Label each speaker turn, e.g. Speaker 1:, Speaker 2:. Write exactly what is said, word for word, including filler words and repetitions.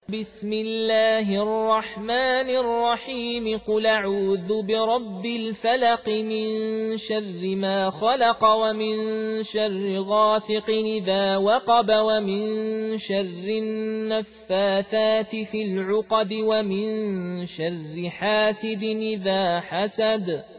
Speaker 1: بسم الله الرحمن الرحيم قل أعوذ برب الفلق من شر ما خلق ومن شر غاسق إذا وقب ومن شر النفاثات في العقد ومن شر حاسد إذا حسد